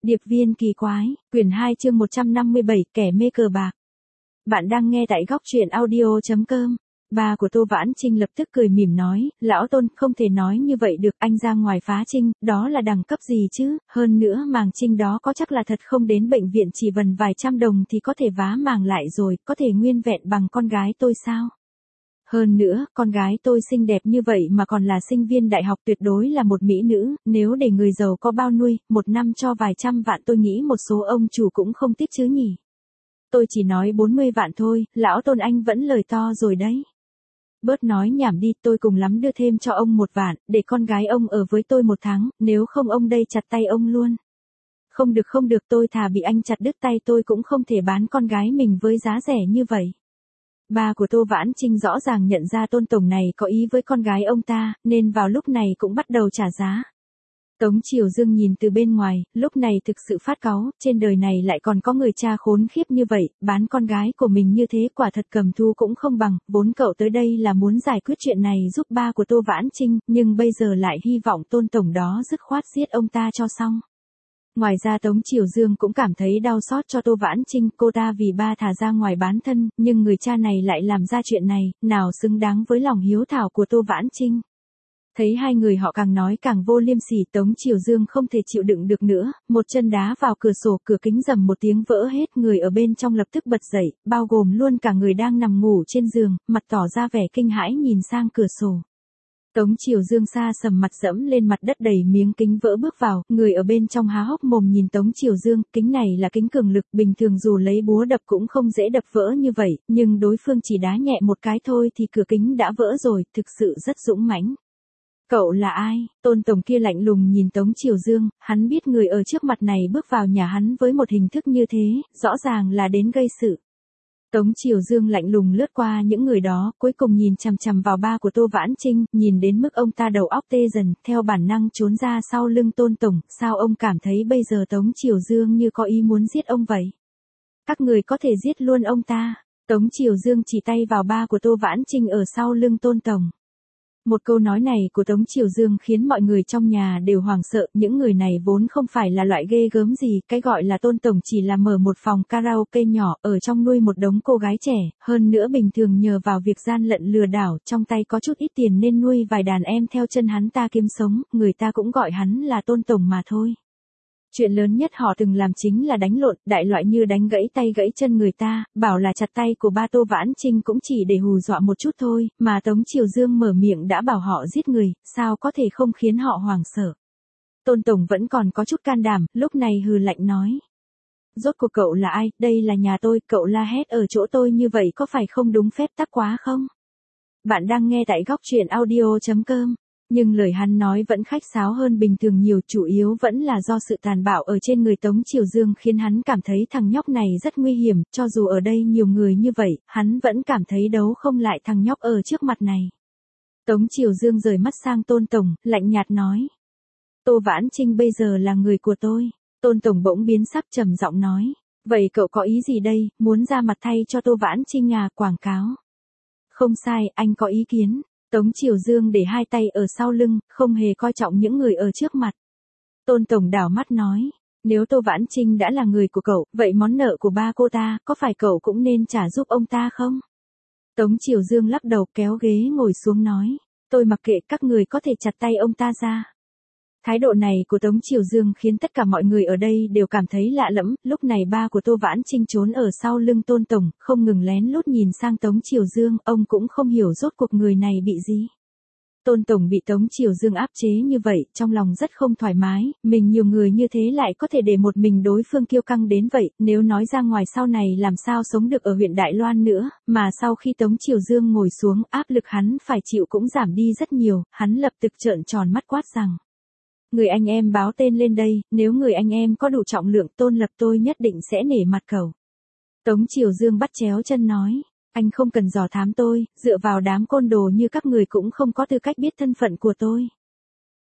Điệp viên kỳ quái, quyển 2 chương 157, kẻ mê cờ bạc. Bạn đang nghe tại góc truyện audio.com. Ba của Tô Vãn Trinh lập tức cười mỉm nói, lão Tôn, không thể nói như vậy được, anh ra ngoài phá trinh, đó là đẳng cấp gì chứ, hơn nữa màng trinh đó có chắc là thật không, đến bệnh viện chỉ vần vài trăm đồng thì có thể vá màng lại rồi, có thể nguyên vẹn bằng con gái tôi sao? Hơn nữa, con gái tôi xinh đẹp như vậy mà còn là sinh viên đại học, tuyệt đối là một mỹ nữ, nếu để người giàu có bao nuôi, một năm cho vài trăm vạn, tôi nghĩ một số ông chủ cũng không tiếc chứ nhỉ. Tôi chỉ nói 40 vạn thôi, lão Tôn anh vẫn lời to rồi đấy. Bớt nói nhảm đi, tôi cùng lắm đưa thêm cho ông 1 vạn, để con gái ông ở với tôi 1 tháng, nếu không ông đây chặt tay ông luôn. Không được, tôi thà bị anh chặt đứt tay tôi cũng không thể bán con gái mình với giá rẻ như vậy. Ba của Tô Vãn Trinh rõ ràng nhận ra Tôn tổng này có ý với con gái ông ta, nên vào lúc này cũng bắt đầu trả giá. Tống Triều Dương nhìn từ bên ngoài, lúc này thực sự phát cáu, trên đời này lại còn có người cha khốn khiếp như vậy, bán con gái của mình như thế quả thật cầm thú cũng không bằng, vốn cậu tới đây là muốn giải quyết chuyện này giúp ba của Tô Vãn Trinh, nhưng bây giờ lại hy vọng Tôn tổng đó dứt khoát giết ông ta cho xong. Ngoài ra Tống Triều Dương cũng cảm thấy đau xót cho Tô Vãn Trinh, cô ta vì ba thả ra ngoài bán thân, nhưng người cha này lại làm ra chuyện này, nào xứng đáng với lòng hiếu thảo của Tô Vãn Trinh. Thấy hai người họ càng nói càng vô liêm sỉ, Tống Triều Dương không thể chịu đựng được nữa, một chân đá vào cửa sổ, cửa kính rầm một tiếng vỡ hết, người ở bên trong lập tức bật dậy, bao gồm luôn cả người đang nằm ngủ trên giường, mặt tỏ ra vẻ kinh hãi nhìn sang cửa sổ. Tống Triều Dương xa sầm mặt dẫm lên mặt đất đầy miếng kính vỡ bước vào, người ở bên trong há hốc mồm nhìn Tống Triều Dương, kính này là kính cường lực, bình thường dù lấy búa đập cũng không dễ đập vỡ như vậy, nhưng đối phương chỉ đá nhẹ một cái thôi thì cửa kính đã vỡ rồi, thực sự rất dũng mãnh. Cậu là ai? Tôn tổng kia lạnh lùng nhìn Tống Triều Dương, hắn biết người ở trước mặt này bước vào nhà hắn với một hình thức như thế, rõ ràng là đến gây sự. Tống Triều Dương lạnh lùng lướt qua những người đó, cuối cùng nhìn chằm chằm vào ba của Tô Vãn Trinh, nhìn đến mức ông ta đầu óc tê dần, theo bản năng trốn ra sau lưng Tôn tổng, sao ông cảm thấy bây giờ Tống Triều Dương như có ý muốn giết ông vậy? Các người có thể giết luôn ông ta. Tống Triều Dương chỉ tay vào ba của Tô Vãn Trinh ở sau lưng Tôn tổng. Một câu nói này của Tống Triều Dương khiến mọi người trong nhà đều hoảng sợ, những người này vốn không phải là loại ghê gớm gì, cái gọi là Tôn tổng chỉ là mở một phòng karaoke nhỏ, ở trong nuôi một đống cô gái trẻ, hơn nữa bình thường nhờ vào việc gian lận lừa đảo, trong tay có chút ít tiền nên nuôi vài đàn em theo chân hắn ta kiếm sống, người ta cũng gọi hắn là Tôn tổng mà thôi. Chuyện lớn nhất họ từng làm chính là đánh lộn, đại loại như đánh gãy tay gãy chân người ta, bảo là chặt tay của ba Tô Vãn Trinh cũng chỉ để hù dọa một chút thôi, mà Tống Triều Dương mở miệng đã bảo họ giết người, sao có thể không khiến họ hoảng sợ. Tôn tổng vẫn còn có chút can đảm, lúc này hừ lạnh nói. Rốt cuộc cậu là ai, đây là nhà tôi, cậu la hét ở chỗ tôi như vậy có phải không đúng phép tắc quá không? Bạn đang nghe tại góc truyện audio.com. Nhưng lời hắn nói vẫn khách sáo hơn bình thường nhiều, chủ yếu vẫn là do sự tàn bạo ở trên người Tống Triều Dương khiến hắn cảm thấy thằng nhóc này rất nguy hiểm, cho dù ở đây nhiều người như vậy, hắn vẫn cảm thấy đấu không lại thằng nhóc ở trước mặt này. Tống Triều Dương rời mắt sang Tôn tổng, lạnh nhạt nói. Tô Vãn Trinh bây giờ là người của tôi. Tôn tổng bỗng biến sắc trầm giọng nói. Vậy cậu có ý gì đây, muốn ra mặt thay cho Tô Vãn Trinh à, quảng cáo? Không sai, anh có ý kiến. Tống Triều Dương để hai tay ở sau lưng, không hề coi trọng những người ở trước mặt. Tôn tổng đảo mắt nói, nếu Tô Vãn Trinh đã là người của cậu, vậy món nợ của ba cô ta, có phải cậu cũng nên trả giúp ông ta không? Tống Triều Dương lắc đầu kéo ghế ngồi xuống nói, tôi mặc kệ, các người có thể chặt tay ông ta ra. Thái độ này của Tống Triều Dương khiến tất cả mọi người ở đây đều cảm thấy lạ lẫm, lúc này ba của Tô Vãn Trinh trốn ở sau lưng Tôn tổng, không ngừng lén lút nhìn sang Tống Triều Dương, ông cũng không hiểu rốt cuộc người này bị gì. Tôn tổng bị Tống Triều Dương áp chế như vậy, trong lòng rất không thoải mái, mình nhiều người như thế lại có thể để một mình đối phương kiêu căng đến vậy, nếu nói ra ngoài sau này làm sao sống được ở huyện Đại Loan nữa, mà sau khi Tống Triều Dương ngồi xuống, áp lực hắn phải chịu cũng giảm đi rất nhiều, hắn lập tức trợn tròn mắt quát rằng. Người anh em báo tên lên đây, nếu người anh em có đủ trọng lượng, Tôn Lập tôi nhất định sẽ nể mặt cậu. Tống Triều Dương bắt chéo chân nói, anh không cần dò thám tôi, dựa vào đám côn đồ như các người cũng không có tư cách biết thân phận của tôi.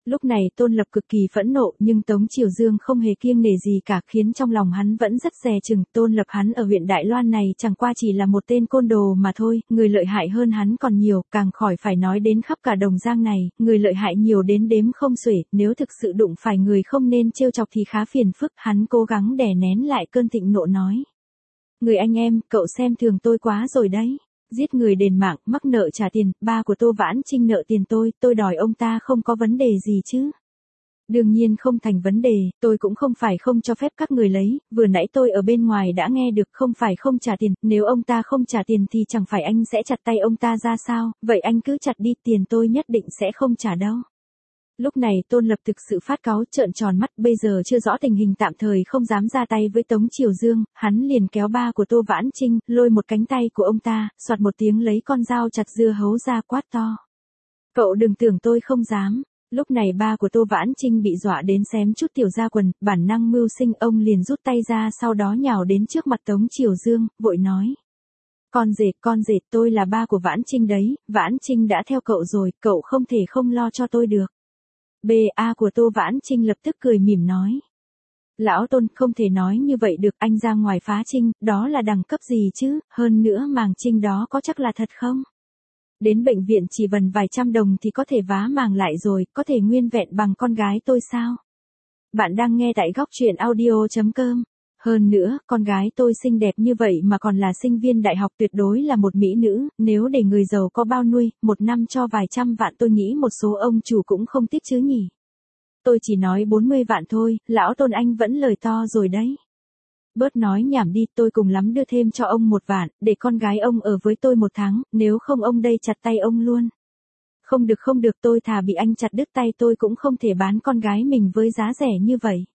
Lúc này Tôn Lập cực kỳ phẫn nộ, nhưng Tống Triều Dương không hề kiêng nể gì cả, khiến trong lòng hắn vẫn rất dè chừng. Tôn Lập hắn ở huyện Đại Loan này chẳng qua chỉ là một tên côn đồ mà thôi, người lợi hại hơn hắn còn nhiều, càng khỏi phải nói đến khắp cả Đồng Giang này, người lợi hại nhiều đến đếm không xuể, nếu thực sự đụng phải người không nên trêu chọc thì khá phiền phức. Hắn cố gắng đè nén lại cơn thịnh nộ nói: Người anh em, cậu xem thường tôi quá rồi đấy. Giết người đền mạng, mắc nợ trả tiền, ba của Tô Vãn Trinh nợ tiền tôi đòi ông ta không có vấn đề gì chứ. Đương nhiên không thành vấn đề, tôi cũng không phải không cho phép các người lấy, vừa nãy tôi ở bên ngoài đã nghe được, không phải không trả tiền, nếu ông ta không trả tiền thì chẳng phải anh sẽ chặt tay ông ta ra sao, vậy anh cứ chặt đi, tiền tôi nhất định sẽ không trả đâu. Lúc này Tôn Lập thực sự phát cáu, trợn tròn mắt, bây giờ chưa rõ tình hình tạm thời không dám ra tay với Tống Triều Dương, hắn liền kéo ba của Tô Vãn Trinh, lôi một cánh tay của ông ta, soạt một tiếng lấy con dao chặt dưa hấu ra quát to: Cậu đừng tưởng tôi không dám. Lúc này ba của Tô Vãn Trinh bị dọa đến xém chút tiểu ra quần, bản năng mưu sinh, ông liền rút tay ra, sau đó nhào đến trước mặt Tống Triều Dương, vội nói: con rể, tôi là ba của Vãn Trinh đấy, Vãn Trinh đã theo cậu rồi, cậu không thể không lo cho tôi được. B.A. của Tô Vãn Trinh lập tức cười mỉm nói: Lão Tôn, không thể nói như vậy được, anh ra ngoài phá trinh, đó là đẳng cấp gì chứ, hơn nữa màng trinh đó có chắc là thật không? Đến bệnh viện chỉ vần vài trăm đồng thì có thể vá màng lại rồi, có thể nguyên vẹn bằng con gái tôi sao? Bạn đang nghe tại góc truyện audio.com. Hơn nữa, con gái tôi xinh đẹp như vậy mà còn là sinh viên đại học, tuyệt đối là một mỹ nữ, nếu để người giàu có bao nuôi, một năm cho vài trăm vạn, tôi nghĩ một số ông chủ cũng không tiếc chứ nhỉ. Tôi chỉ nói 40 vạn thôi, lão Tôn anh vẫn lời to rồi đấy. Bớt nói nhảm đi, tôi cùng lắm đưa thêm cho ông 1 vạn, để con gái ông ở với tôi 1 tháng, nếu không ông đây chặt tay ông luôn. Không được, tôi thà bị anh chặt đứt tay tôi cũng không thể bán con gái mình với giá rẻ như vậy.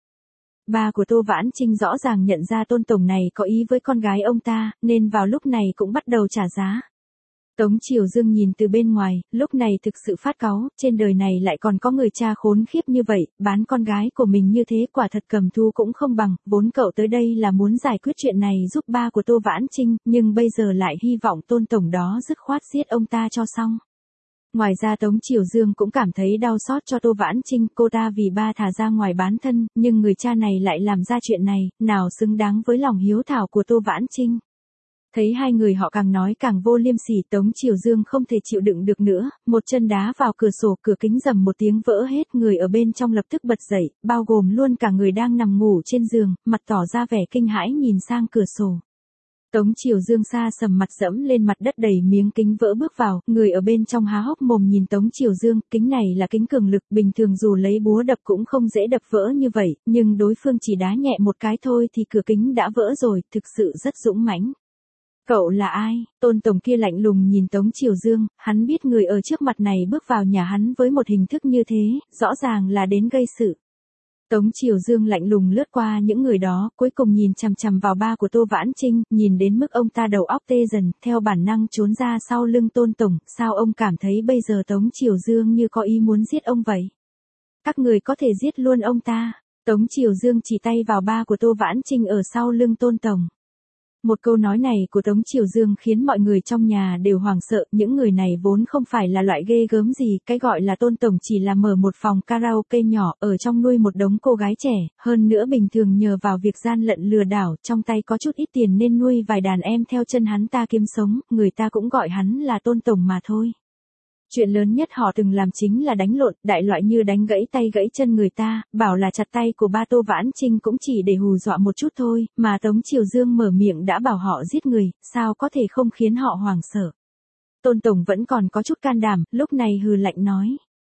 Ba của Tô Vãn Trinh rõ ràng nhận ra Tôn tổng này có ý với con gái ông ta, nên vào lúc này cũng bắt đầu trả giá. Tống Triều Dương nhìn từ bên ngoài, lúc này thực sự phát cáu, trên đời này lại còn có người cha khốn khiếp như vậy, bán con gái của mình như thế quả thật cầm thú cũng không bằng, vốn cậu tới đây là muốn giải quyết chuyện này giúp ba của Tô Vãn Trinh, nhưng bây giờ lại hy vọng Tôn tổng đó dứt khoát giết ông ta cho xong. Ngoài ra Tống Triều Dương cũng cảm thấy đau xót cho Tô Vãn Trinh, cô ta vì ba thả ra ngoài bán thân, nhưng người cha này lại làm ra chuyện này, nào xứng đáng với lòng hiếu thảo của Tô Vãn Trinh. Thấy hai người họ càng nói càng vô liêm sỉ, Tống Triều Dương không thể chịu đựng được nữa, một chân đá vào cửa sổ, cửa kính rầm một tiếng vỡ hết, người ở bên trong lập tức bật dậy, bao gồm luôn cả người đang nằm ngủ trên giường, mặt tỏ ra vẻ kinh hãi nhìn sang cửa sổ. Tống Triều Dương xa sầm mặt dẫm lên mặt đất đầy miếng kính vỡ bước vào, người ở bên trong há hốc mồm nhìn Tống Triều Dương, kính này là kính cường lực, bình thường dù lấy búa đập cũng không dễ đập vỡ như vậy, nhưng đối phương chỉ đá nhẹ một cái thôi thì cửa kính đã vỡ rồi, thực sự rất dũng mãnh. Cậu là ai? Tôn tổng kia lạnh lùng nhìn Tống Triều Dương, hắn biết người ở trước mặt này bước vào nhà hắn với một hình thức như thế, rõ ràng là đến gây sự. Tống Triều Dương lạnh lùng lướt qua những người đó, cuối cùng nhìn chằm chằm vào ba của Tô Vãn Trinh, nhìn đến mức ông ta đầu óc tê dần, theo bản năng trốn ra sau lưng Tôn tổng, sao ông cảm thấy bây giờ Tống Triều Dương như có ý muốn giết ông vậy? Các người có thể giết luôn ông ta. Tống Triều Dương chỉ tay vào ba của Tô Vãn Trinh ở sau lưng Tôn tổng. Một câu nói này của Tống Triều Dương khiến mọi người trong nhà đều hoảng sợ, những người này vốn không phải là loại ghê gớm gì, cái gọi là Tôn tổng chỉ là mở một phòng karaoke nhỏ, ở trong nuôi một đống cô gái trẻ, hơn nữa bình thường nhờ vào việc gian lận lừa đảo, trong tay có chút ít tiền nên nuôi vài đàn em theo chân hắn ta kiếm sống, người ta cũng gọi hắn là Tôn tổng mà thôi. Chuyện lớn nhất họ từng làm chính là đánh lộn, đại loại như đánh gãy tay gãy chân người ta, bảo là chặt tay của ba Tô Vãn Trinh cũng chỉ để hù dọa một chút thôi, mà Tống Triều Dương mở miệng đã bảo họ giết người, sao có thể không khiến họ hoảng sợ. Tôn tổng vẫn còn có chút can đảm, lúc này hừ lạnh nói: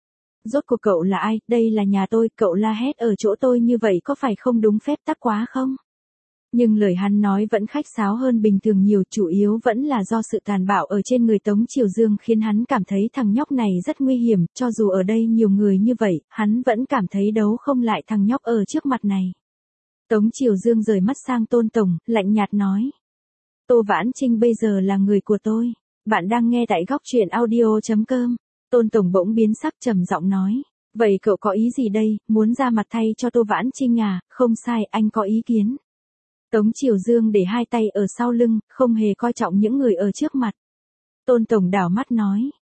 Rốt cuộc cậu là ai, đây là nhà tôi, cậu la hét ở chỗ tôi như vậy có phải không đúng phép tắc quá không? Nhưng lời hắn nói vẫn khách sáo hơn bình thường nhiều, chủ yếu vẫn là do sự tàn bạo ở trên người Tống Triều Dương khiến hắn cảm thấy thằng nhóc này rất nguy hiểm, cho dù ở đây nhiều người như vậy, hắn vẫn cảm thấy đấu không lại thằng nhóc ở trước mặt này. Tống Triều Dương rời mắt sang Tôn tổng, lạnh nhạt nói: Tô Vãn Trinh bây giờ là người của tôi. Bạn đang nghe tại góc truyện audio.com. Tôn tổng bỗng biến sắc trầm giọng nói: Vậy cậu có ý gì đây, muốn ra mặt thay cho Tô Vãn Trinh à? Không sai, anh có ý kiến. Tống Triều Dương để hai tay ở sau lưng, không hề coi trọng những người ở trước mặt. Tôn tổng đảo mắt nói: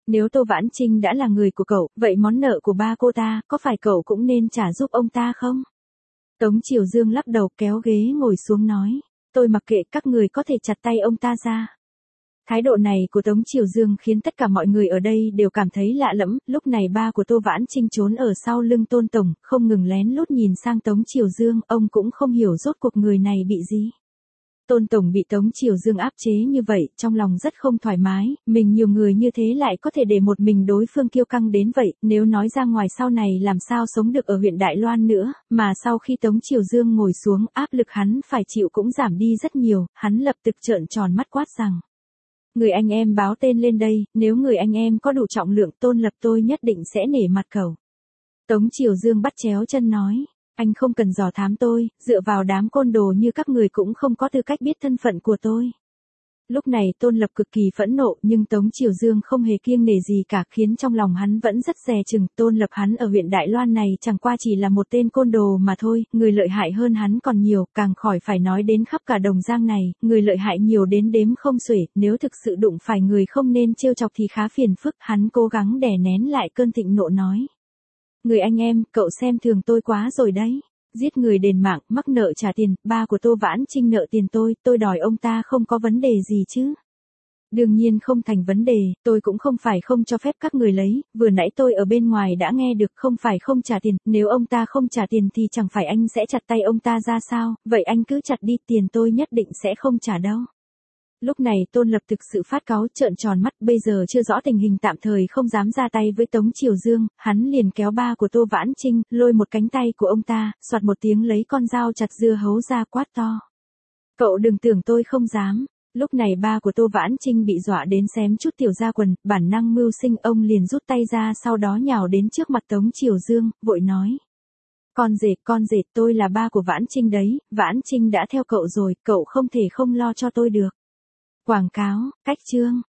Nếu Tô Vãn Trinh đã là người của cậu, vậy món nợ của ba cô ta, có phải cậu cũng nên trả giúp ông ta không? Tống Triều Dương lắc đầu kéo ghế ngồi xuống nói. Tôi mặc kệ, các người có thể chặt tay ông ta ra. Thái độ này của Tống Triều Dương khiến tất cả mọi người ở đây đều cảm thấy lạ lẫm, lúc này ba của Tô Vãn Trinh trốn ở sau lưng Tôn Tổng, không ngừng lén lút nhìn sang Tống Triều Dương, ông cũng không hiểu rốt cuộc người này bị gì. Tôn Tổng bị Tống Triều Dương áp chế như vậy, trong lòng rất không thoải mái, mình nhiều người như thế lại có thể để một mình đối phương kiêu căng đến vậy, nếu nói ra ngoài sau này làm sao sống được ở huyện Đại Loan nữa, mà sau khi Tống Triều Dương ngồi xuống, áp lực hắn phải chịu cũng giảm đi rất nhiều, hắn lập tức trợn tròn mắt quát rằng. Người anh em báo tên lên đây, nếu người anh em có đủ trọng lượng Tôn Lập tôi nhất định sẽ nể mặt cậu. Tống Triều Dương bắt chéo chân nói. Anh không cần dò thám tôi, dựa vào đám côn đồ như các người cũng không có tư cách biết thân phận của tôi. Lúc này Tôn Lập cực kỳ phẫn nộ nhưng Tống Triều Dương không hề kiêng nể gì cả khiến trong lòng hắn vẫn rất dè chừng. Tôn Lập hắn ở huyện Đại Loan này chẳng qua chỉ là một tên côn đồ mà thôi, người lợi hại hơn hắn còn nhiều, càng khỏi phải nói đến khắp cả Đồng Giang này, người lợi hại nhiều đến đếm không xuể, nếu thực sự đụng phải người không nên trêu chọc thì khá phiền phức, hắn cố gắng đè nén lại cơn thịnh nộ nói. Người anh em, cậu xem thường tôi quá rồi đấy. Giết người đền mạng, mắc nợ trả tiền, ba của Tô Vãn Trinh nợ tiền tôi đòi ông ta không có vấn đề gì chứ. Đương nhiên không thành vấn đề, tôi cũng không phải không cho phép các người lấy, vừa nãy tôi ở bên ngoài đã nghe được không phải không trả tiền, nếu ông ta không trả tiền thì chẳng phải anh sẽ chặt tay ông ta ra sao, vậy anh cứ chặt đi, tiền tôi nhất định sẽ không trả đâu. Lúc này Tôn Lập thực sự phát cáu trợn tròn mắt, bây giờ chưa rõ tình hình tạm thời không dám ra tay với Tống Triều Dương, hắn liền kéo ba của Tô Vãn Trinh, lôi một cánh tay của ông ta, soạt một tiếng lấy con dao chặt dưa hấu ra quát to. Cậu đừng tưởng tôi không dám. Lúc này ba của Tô Vãn Trinh bị dọa đến xém chút tiểu ra quần, bản năng mưu sinh ông liền rút tay ra sau đó nhào đến trước mặt Tống Triều Dương, vội nói. Con rể tôi là ba của Vãn Trinh đấy, Vãn Trinh đã theo cậu rồi, cậu không thể không lo cho tôi được. Quảng cáo, cách chương.